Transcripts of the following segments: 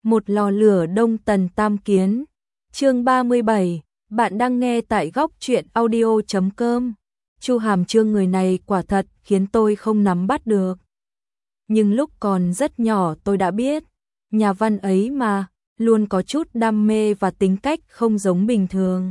Một lò lửa đông tần tam kiến. Chương 37, bạn đang nghe tại góc truyện audio.com. Chu Hàm Chương người này quả thật khiến tôi không nắm bắt được. Nhưng lúc còn rất nhỏ tôi đã biết, nhà văn ấy mà, luôn có chút đam mê và tính cách không giống bình thường.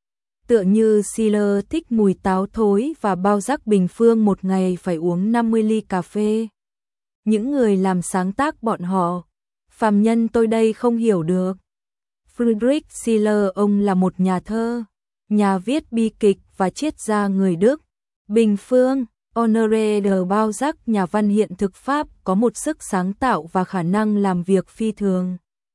Tựa như Schiller thích mùi táo thối và bao giác Bình Phương một ngày phải uống 50 ly cà phê. Những người làm sáng tác bọn họ, phàm nhân tôi đây không hiểu được. Friedrich Schiller ông là một nhà thơ, nhà viết bi kịch và triết gia người Đức. Bình Phương, Honoré de Balzac nhà văn hiện thực Pháp có một sức sáng tạo và khả năng làm việc phi thường.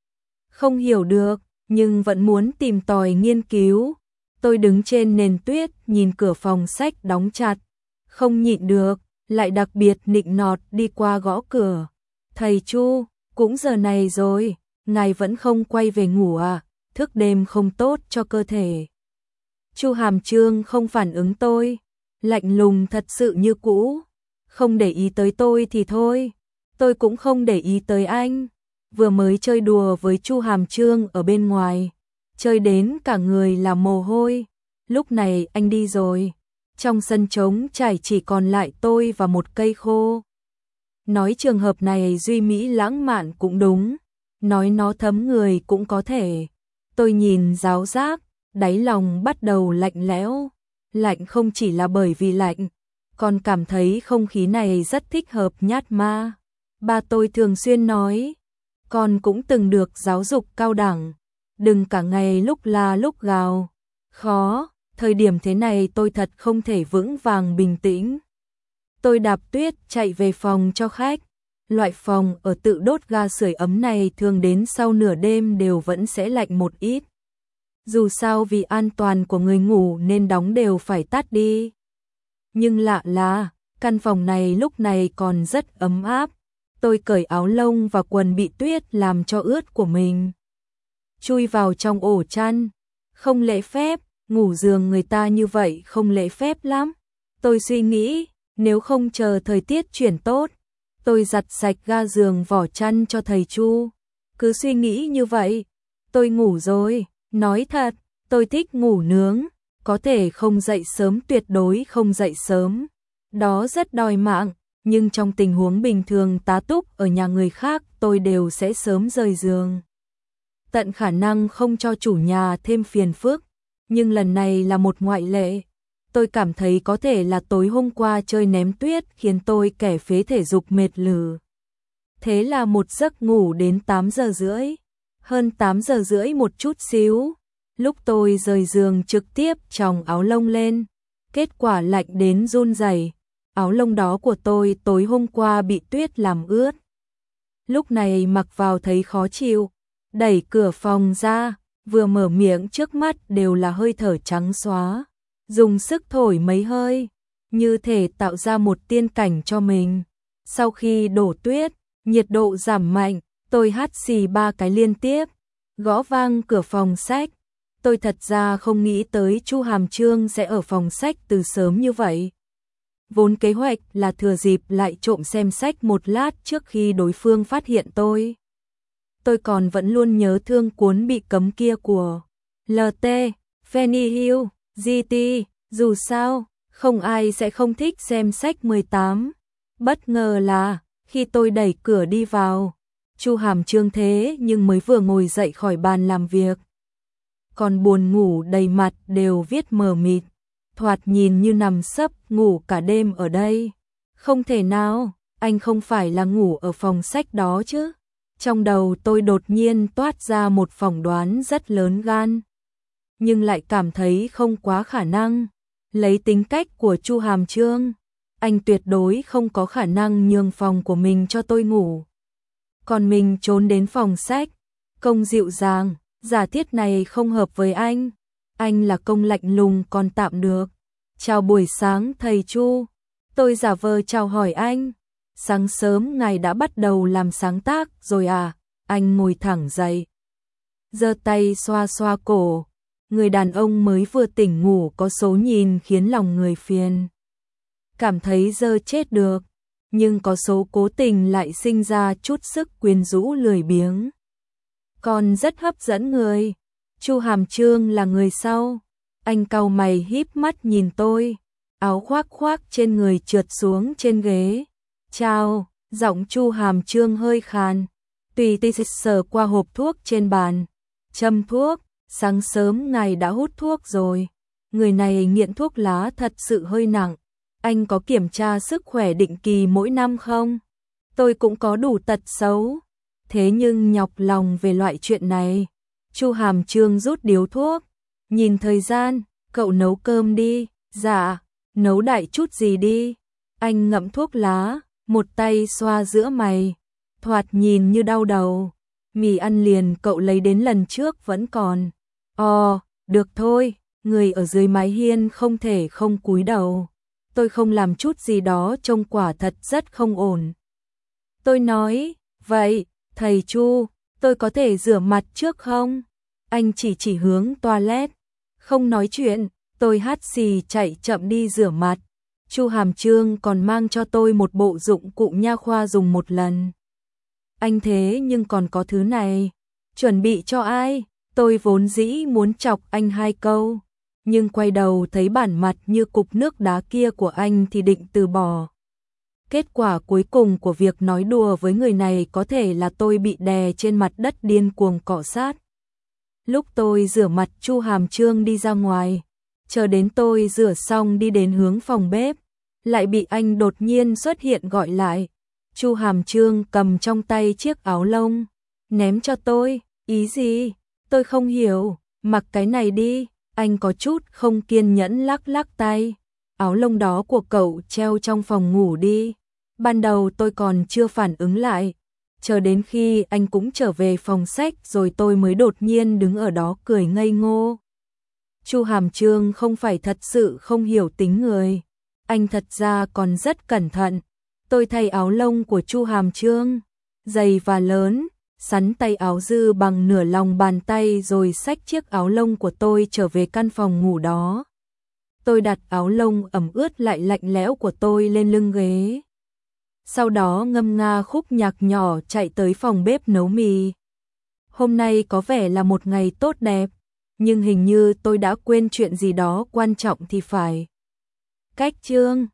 Không hiểu được, nhưng vẫn muốn tìm tòi nghiên cứu. Tôi đứng trên nền tuyết nhìn cửa phòng sách đóng chặt, không nhịn được, lại đặc biệt nịnh nọt đi qua gõ cửa. Thầy Chu, cũng giờ này rồi, ngài vẫn không quay về ngủ à, thức đêm không tốt cho cơ thể. Chu Hàm Chương không phản ứng tôi, lạnh lùng thật sự như cũ, không để ý tới tôi thì thôi, tôi cũng không để ý tới anh. Vừa mới chơi đùa với Chu Hàm Chương ở bên ngoài, chơi đến cả người là mồ hôi, lúc này anh đi rồi, trong sân trống trải chỉ còn lại tôi và một cây khô. Nói trường hợp này duy mỹ lãng mạn cũng đúng, nói nó thấm người cũng có thể. Tôi nhìn giáo giác, đáy lòng bắt đầu lạnh lẽo. Lạnh không chỉ là bởi vì lạnh, còn cảm thấy không khí này rất thích hợp nhát ma. Ba tôi thường xuyên nói, con cũng từng được giáo dục cao đẳng, đừng cả ngày lúc la lúc gào. Khó, thời điểm thế này tôi thật không thể vững vàng bình tĩnh. Tôi đạp tuyết chạy về phòng cho khách. Loại phòng ở tự đốt ga sưởi ấm này thường đến sau nửa đêm đều vẫn sẽ lạnh một ít. Dù sao vì an toàn của người ngủ nên đóng đều phải tắt đi. Nhưng lạ là, căn phòng này lúc này còn rất ấm áp. Tôi cởi áo lông và quần bị tuyết làm cho ướt của mình, chui vào trong ổ chăn. Không lễ phép, ngủ giường người ta như vậy không lễ phép lắm. Tôi suy nghĩ, nếu không chờ thời tiết chuyển tốt, tôi giặt sạch ga giường vỏ chăn cho thầy Chu. Cứ suy nghĩ như vậy, tôi ngủ rồi. Nói thật, tôi thích ngủ nướng, có thể không dậy sớm, tuyệt đối không dậy sớm. Đó rất đòi mạng, nhưng trong tình huống bình thường tá túc ở nhà người khác tôi đều sẽ sớm rời giường. Tận khả năng không cho chủ nhà thêm phiền phức, nhưng lần này là một ngoại lệ. Tôi cảm thấy có thể là tối hôm qua chơi ném tuyết khiến tôi kẻ phế thể dục mệt lử. Thế là một giấc ngủ đến 8 giờ rưỡi. Hơn 8 giờ rưỡi một chút xíu, lúc tôi rời giường trực tiếp chòng áo lông lên, kết quả lạnh đến run rẩy. Áo lông đó của tôi tối hôm qua bị tuyết làm ướt. Lúc này mặc vào thấy khó chịu, đẩy cửa phòng ra, vừa mở miệng trước mắt đều là hơi thở trắng xóa, dùng sức thổi mấy hơi, như thể tạo ra một tiên cảnh cho mình. Sau khi đổ tuyết, nhiệt độ giảm mạnh. Tôi hắt xì 3 cái liên tiếp, gõ vang cửa phòng sách. Tôi thật ra không nghĩ tới Chu Hàm Chương sẽ ở phòng sách từ sớm như vậy. Vốn kế hoạch là thừa dịp lại trộm xem sách một lát trước khi đối phương phát hiện tôi. Tôi còn vẫn luôn nhớ thương cuốn bị cấm kia của LT, Fanny Hill, GT, dù sao, không ai sẽ không thích xem sách 18. Bất ngờ là, khi tôi đẩy cửa đi vào, Chu Hàm Chương thế nhưng mới vừa ngồi dậy khỏi bàn làm việc, còn buồn ngủ đầy mặt đều viết mờ mịt, thoạt nhìn như nằm sấp ngủ cả đêm ở đây. Không thể nào, anh không phải là ngủ ở phòng sách đó chứ? Trong đầu tôi đột nhiên toát ra một phỏng đoán rất lớn gan, nhưng lại cảm thấy không quá khả năng. Lấy tính cách của Chu Hàm Chương, anh tuyệt đối không có khả năng nhường phòng của mình cho tôi ngủ. Còn mình trốn đến phòng sách, công dịu dàng, giả thiết này không hợp với anh. Anh là công lạnh lùng còn tạm được. Chào buổi sáng thầy Chu. Tôi giả vờ chào hỏi anh. Sáng sớm ngài đã bắt đầu làm sáng tác rồi à? Anh ngồi thẳng dậy, giơ tay xoa xoa cổ. Người đàn ông mới vừa tỉnh ngủ có số nhìn khiến lòng người phiền. Cảm thấy dơ chết được. Nhưng có số cố tình lại sinh ra chút sức quyến rũ lười biếng. còn rất hấp dẫn người. Chu Hàm Chương là người sau. Anh cau mày híp mắt nhìn tôi, áo khoác khoác trên người trượt xuống trên ghế. Chào, giọng Chu Hàm Chương hơi khàn. Tùy tì sờ qua hộp thuốc trên bàn. Châm thuốc, sáng sớm ngài đã hút thuốc rồi. Người này nghiện thuốc lá thật sự hơi nặng. Anh có kiểm tra sức khỏe định kỳ mỗi năm không? Tôi cũng có đủ tật xấu. Thế nhưng nhọc lòng về loại chuyện này. Chu Hàm Chương rút điếu thuốc. Nhìn thời gian, cậu nấu cơm đi. Dạ, nấu đại chút gì đi. Anh ngậm thuốc lá, một tay xoa giữa mày. Thoạt nhìn như đau đầu. Mì ăn liền cậu lấy đến lần trước vẫn còn. Được thôi, người ở dưới mái hiên không thể không cúi đầu. Tôi không làm chút gì đó trông quả thật rất không ổn. Tôi nói, vậy, thầy Chu, tôi có thể rửa mặt trước không? Anh chỉ hướng toilet. Không nói chuyện, tôi hắt xì chạy chậm đi rửa mặt. Chu Hàm Chương còn mang cho tôi một bộ dụng cụ nha khoa dùng một lần. Anh thế nhưng còn có thứ này. Chuẩn bị cho ai? Tôi vốn dĩ muốn chọc anh 2 câu. Nhưng quay đầu thấy bản mặt như cục nước đá kia của anh thì định từ bỏ. Kết quả cuối cùng của việc nói đùa với người này có thể là tôi bị đè trên mặt đất điên cuồng cọ sát. Lúc tôi rửa mặt Chu Hàm Chương đi ra ngoài. Chờ đến tôi rửa xong đi đến hướng phòng bếp. Lại bị anh đột nhiên xuất hiện gọi lại. Chu Hàm Chương cầm trong tay chiếc áo lông. Ném cho tôi. Ý gì? Tôi không hiểu. Mặc cái này đi. Anh có chút không kiên nhẫn lắc lắc tay. Áo lông đó của cậu treo trong phòng ngủ đi. Ban đầu tôi còn chưa phản ứng lại. Chờ đến khi anh cũng trở về phòng sách rồi tôi mới đột nhiên đứng ở đó cười ngây ngô. Chu Hàm Chương không phải thật sự không hiểu tính người. Anh thật ra còn rất cẩn thận. Tôi thay áo lông của Chu Hàm Chương, dày và lớn, sắn tay áo dư bằng nửa lòng bàn tay rồi xách chiếc áo lông của tôi trở về căn phòng ngủ đó. Tôi đặt áo lông ẩm ướt lại lạnh lẽo của tôi lên lưng ghế. Sau đó ngâm nga khúc nhạc nhỏ chạy tới phòng bếp nấu mì. Hôm nay có vẻ là một ngày tốt đẹp, nhưng hình như tôi đã quên chuyện gì đó quan trọng thì phải. Cách Chương